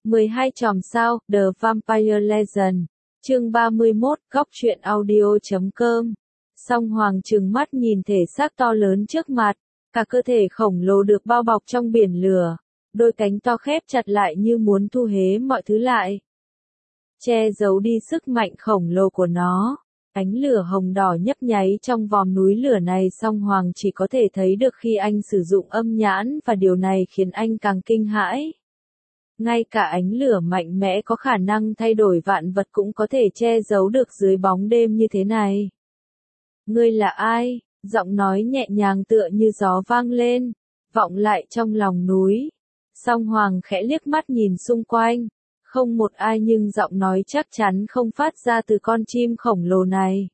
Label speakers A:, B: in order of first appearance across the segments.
A: 12 chòm sao, The Vampire Legend. Chương 31, góc truyện audio.com. Song Hoàng trừng mắt nhìn thể xác to lớn trước mặt, cả cơ thể khổng lồ được bao bọc trong biển lửa, đôi cánh to khép chặt lại như muốn thu hế mọi thứ lại, che giấu đi sức mạnh khổng lồ của nó. Ánh lửa hồng đỏ nhấp nháy trong vòm núi lửa này, Song Hoàng chỉ có thể thấy được khi anh sử dụng âm nhãn, và điều này khiến anh càng kinh hãi. Ngay cả ánh lửa mạnh mẽ có khả năng thay đổi vạn vật cũng có thể che giấu được dưới bóng đêm như thế này. Ngươi là ai? Giọng nói nhẹ nhàng tựa như gió vang lên, vọng lại trong lòng núi. Song Hoàng khẽ liếc mắt nhìn xung quanh, không một ai, nhưng giọng nói chắc chắn không phát ra từ con chim khổng lồ này.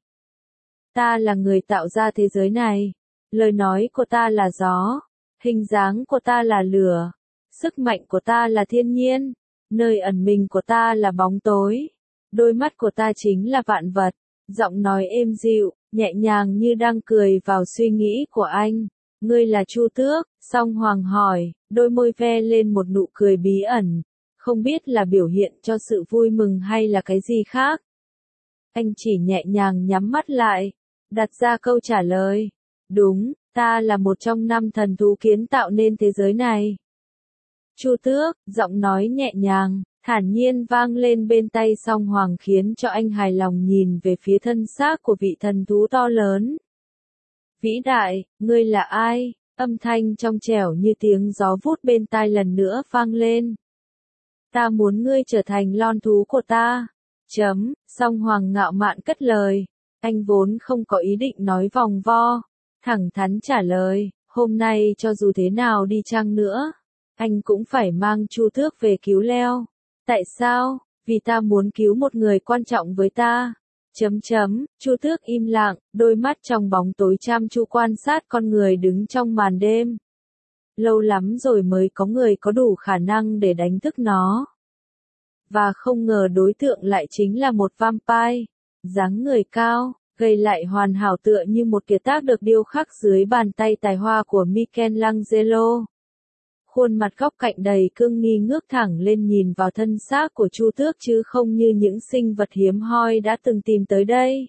A: Ta là người tạo ra thế giới này. Lời nói của ta là gió. Hình dáng của ta là lửa. Sức mạnh của ta là thiên nhiên. Nơi ẩn mình của ta là bóng tối. Đôi mắt của ta chính là vạn vật. Giọng nói êm dịu, nhẹ nhàng như đang cười vào suy nghĩ của anh. Ngươi là Chu Tước? Song Hoàng hỏi, đôi môi ve lên một nụ cười bí ẩn. Không biết là biểu hiện cho sự vui mừng hay là cái gì khác. Anh chỉ nhẹ nhàng nhắm mắt lại, đặt ra câu trả lời. Đúng, ta là một trong 5 thần thú kiến tạo nên thế giới này. Chu Tước, giọng nói nhẹ nhàng, thản nhiên vang lên bên tai Song Hoàng, khiến cho anh hài lòng nhìn về phía thân xác của vị thần thú to lớn. Vĩ đại, ngươi là ai? Âm thanh trong trẻo như tiếng gió vút bên tai lần nữa vang lên. Ta muốn ngươi trở thành lon thú của ta. Song Hoàng ngạo mạn cất lời. Anh vốn không có ý định nói vòng vo. Thẳng thắn trả lời, hôm nay cho dù thế nào đi chăng nữa, anh cũng phải mang Chu Tước về cứu Leo. Tại sao? Vì ta muốn cứu một người quan trọng với ta. Chu Tước im lặng, đôi mắt trong bóng tối chăm chú quan sát con người đứng trong màn đêm. Lâu lắm rồi mới có người có đủ khả năng để đánh thức nó. Và không ngờ đối tượng lại chính là một vampire. Dáng người cao, gầy lại hoàn hảo tựa như một kiệt tác được điêu khắc dưới bàn tay tài hoa của Michelangelo. Khuôn mặt góc cạnh đầy cương nghi ngước thẳng lên nhìn vào thân xác của Chu Tước, chứ không như những sinh vật hiếm hoi đã từng tìm tới đây.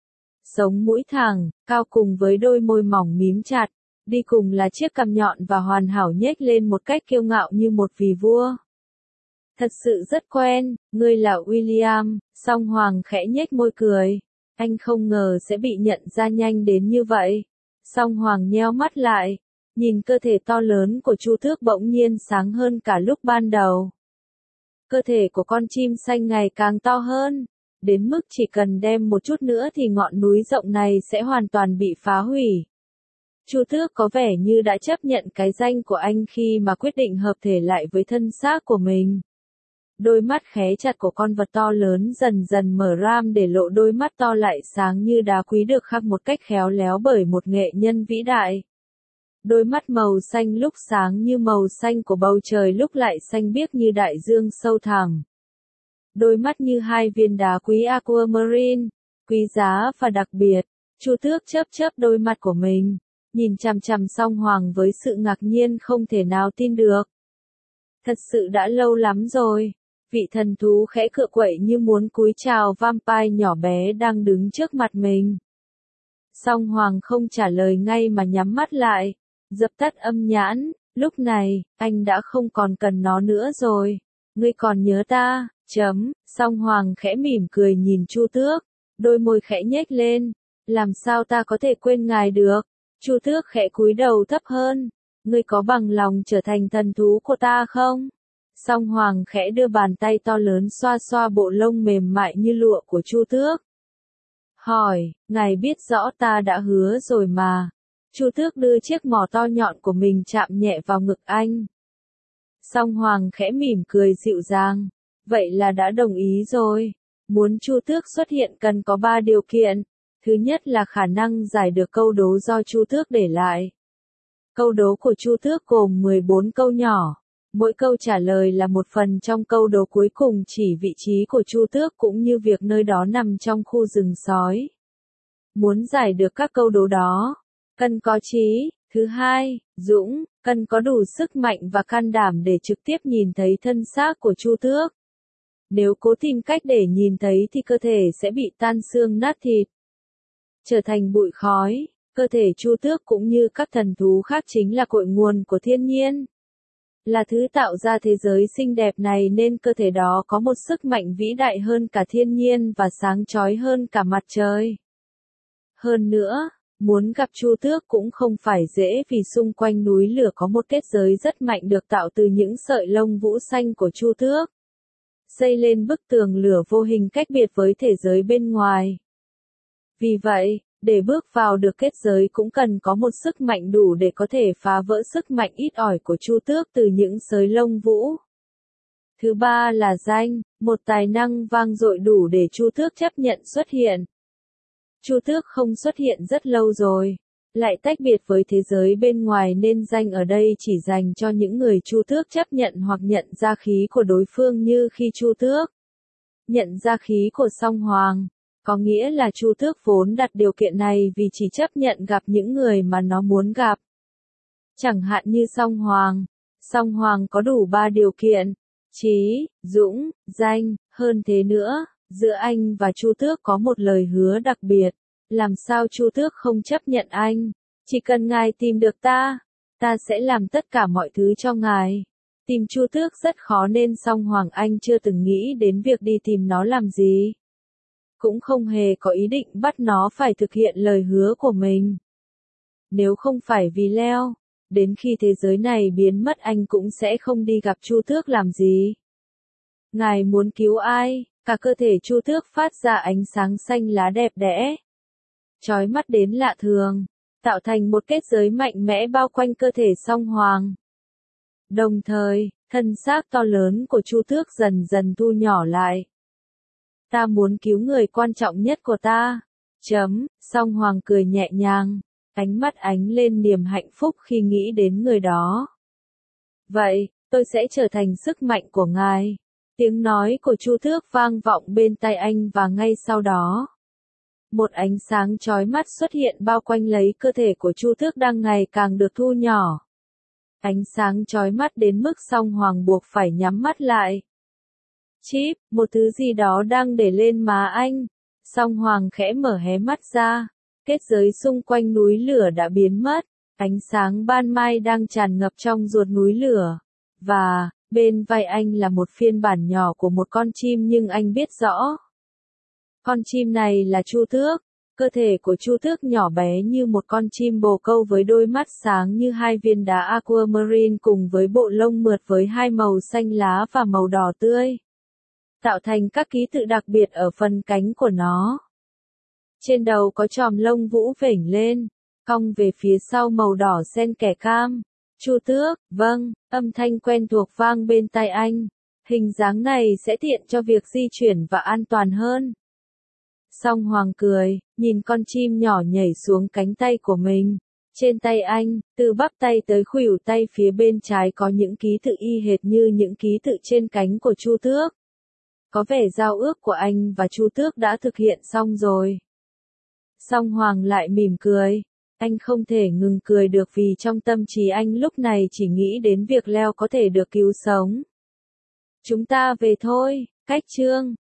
A: Sống mũi thẳng, cao cùng với đôi môi mỏng mím chặt, đi cùng là chiếc cằm nhọn và hoàn hảo nhếch lên một cách kiêu ngạo như một vị vua. Thật sự rất quen, ngươi là William. Song Hoàng khẽ nhếch môi cười. Anh không ngờ sẽ bị nhận ra nhanh đến như vậy. Song Hoàng nheo mắt lại, nhìn cơ thể to lớn của Chu Tước bỗng nhiên sáng hơn cả lúc ban đầu. Cơ thể của con chim xanh ngày càng to hơn, đến mức chỉ cần đem một chút nữa thì ngọn núi rộng này sẽ hoàn toàn bị phá hủy. Chu Tước có vẻ như đã chấp nhận cái danh của anh khi mà quyết định hợp thể lại với thân xác của mình. Đôi mắt khé chặt của con vật to lớn dần dần mở ram để lộ đôi mắt to lại sáng như đá quý được khắc một cách khéo léo bởi một nghệ nhân vĩ đại. Đôi mắt màu xanh lúc sáng như màu xanh của bầu trời, lúc lại xanh biếc như đại dương sâu thẳm. Đôi mắt như hai viên đá quý aquamarine, quý giá và đặc biệt. Chu Tước chớp chớp đôi mắt của mình, nhìn chằm chằm Song Hoàng với sự ngạc nhiên không thể nào tin được. Thật sự đã lâu lắm rồi. Vị thần thú khẽ cựa quậy như muốn cúi chào vampire nhỏ bé đang đứng trước mặt mình. Song Hoàng không trả lời ngay mà nhắm mắt lại, dập tắt âm nhãn. Lúc này, anh đã không còn cần nó nữa rồi. Ngươi còn nhớ ta? Song Hoàng khẽ mỉm cười nhìn Chu Tước, đôi môi khẽ nhếch lên. Làm sao ta có thể quên ngài được? Chu Tước khẽ cúi đầu thấp hơn. Ngươi có bằng lòng trở thành thần thú của ta không? Song Hoàng khẽ đưa bàn tay to lớn xoa xoa bộ lông mềm mại như lụa của Chu Tước. Hỏi, ngài biết rõ ta đã hứa rồi mà. Chu Tước đưa chiếc mỏ to nhọn của mình chạm nhẹ vào ngực anh. Song Hoàng khẽ mỉm cười dịu dàng. Vậy là đã đồng ý rồi. Muốn Chu Tước xuất hiện cần có 3 điều kiện. Thứ nhất là khả năng giải được câu đố do Chu Tước để lại. Câu đố của Chu Tước gồm 14 câu nhỏ. Mỗi câu trả lời là một phần trong câu đố cuối cùng, chỉ vị trí của Chu Tước cũng như việc nơi đó nằm trong khu rừng sói. Muốn giải được các câu đố đó, cần có trí. Thứ hai, dũng. cần có đủ sức mạnh và can đảm để trực tiếp nhìn thấy thân xác của Chu Tước. Nếu cố tìm cách để nhìn thấy thì cơ thể sẽ bị tan xương nát thịt, trở thành bụi khói. Cơ thể Chu Tước cũng như các thần thú khác chính là cội nguồn của thiên nhiên, là thứ tạo ra thế giới xinh đẹp này, nên cơ thể đó có một sức mạnh vĩ đại hơn cả thiên nhiên và sáng chói hơn cả mặt trời. Hơn nữa, muốn gặp Chu Tước cũng không phải dễ, vì xung quanh núi lửa có một kết giới rất mạnh được tạo từ những sợi lông vũ xanh của Chu Tước, xây lên bức tường lửa vô hình cách biệt với thế giới bên ngoài. Vì vậy, để bước vào được kết giới cũng cần có một sức mạnh đủ để có thể phá vỡ sức mạnh ít ỏi của Chu Tước từ những sợi lông vũ. Thứ ba là danh, một tài năng vang dội đủ để Chu Tước chấp nhận xuất hiện. Chu Tước không xuất hiện rất lâu rồi, lại tách biệt với thế giới bên ngoài, nên danh ở đây chỉ dành cho những người Chu Tước chấp nhận hoặc nhận ra khí của đối phương, như khi Chu Tước nhận ra khí của Song Hoàng. Có nghĩa là Chu Tước vốn đặt điều kiện này vì chỉ chấp nhận gặp những người mà nó muốn gặp. Chẳng hạn như Song Hoàng. Song Hoàng có đủ 3 điều kiện: trí, dũng, danh. Hơn thế nữa, giữa anh và Chu Tước có một lời hứa đặc biệt. Làm sao Chu Tước không chấp nhận anh? Chỉ cần ngài tìm được ta sẽ làm tất cả mọi thứ cho ngài. Tìm Chu Tước rất khó nên Song Hoàng Anh chưa từng nghĩ đến việc đi tìm nó làm gì. Cũng không hề có ý định bắt nó phải thực hiện lời hứa của mình. Nếu không phải vì Leo, đến khi thế giới này biến mất anh cũng sẽ không đi gặp Chu Tước làm gì. Ngài muốn cứu ai? Cả cơ thể Chu Tước phát ra ánh sáng xanh lá đẹp đẽ, chói mắt đến lạ thường, tạo thành một kết giới mạnh mẽ bao quanh cơ thể Song Hoàng. Đồng thời, thân xác to lớn của Chu Tước dần dần thu nhỏ lại. Ta muốn cứu người quan trọng nhất của ta. Song Hoàng cười nhẹ nhàng, ánh mắt ánh lên niềm hạnh phúc khi nghĩ đến người đó. Vậy, tôi sẽ trở thành sức mạnh của ngài. Tiếng nói của Chu Tước vang vọng bên tai anh và ngay sau đó, một ánh sáng chói mắt xuất hiện bao quanh lấy cơ thể của Chu Tước đang ngày càng được thu nhỏ. Ánh sáng chói mắt đến mức Song Hoàng buộc phải nhắm mắt lại. Chip, một thứ gì đó đang để lên má anh. Song Hoàng khẽ mở hé mắt ra. Kết giới xung quanh núi lửa đã biến mất. Ánh sáng ban mai đang tràn ngập trong ruột núi lửa. Và, bên vai anh là một phiên bản nhỏ của một con chim, nhưng anh biết rõ. Con chim này là Chu Tước. Cơ thể của Chu Tước nhỏ bé như một con chim bồ câu với đôi mắt sáng như 2 viên đá aquamarine, cùng với bộ lông mượt với 2 màu xanh lá và màu đỏ tươi, tạo thành các ký tự đặc biệt ở phần cánh của nó. Trên đầu có chòm lông vũ vểnh lên, cong về phía sau màu đỏ xen kẻ cam. Chu Tước, vâng, âm thanh quen thuộc vang bên tai anh. Hình dáng này sẽ tiện cho việc di chuyển và an toàn hơn. Song Hoàng cười, nhìn con chim nhỏ nhảy xuống cánh tay của mình. Trên tay anh, từ bắp tay tới khuỷu tay phía bên trái có những ký tự y hệt như những ký tự trên cánh của Chu Tước. Có vẻ giao ước của anh và Chu Tước đã thực hiện xong rồi. Song Hoàng lại mỉm cười. Anh không thể ngừng cười được vì trong tâm trí anh lúc này chỉ nghĩ đến việc Leo có thể được cứu sống. Chúng ta về thôi, cách chương.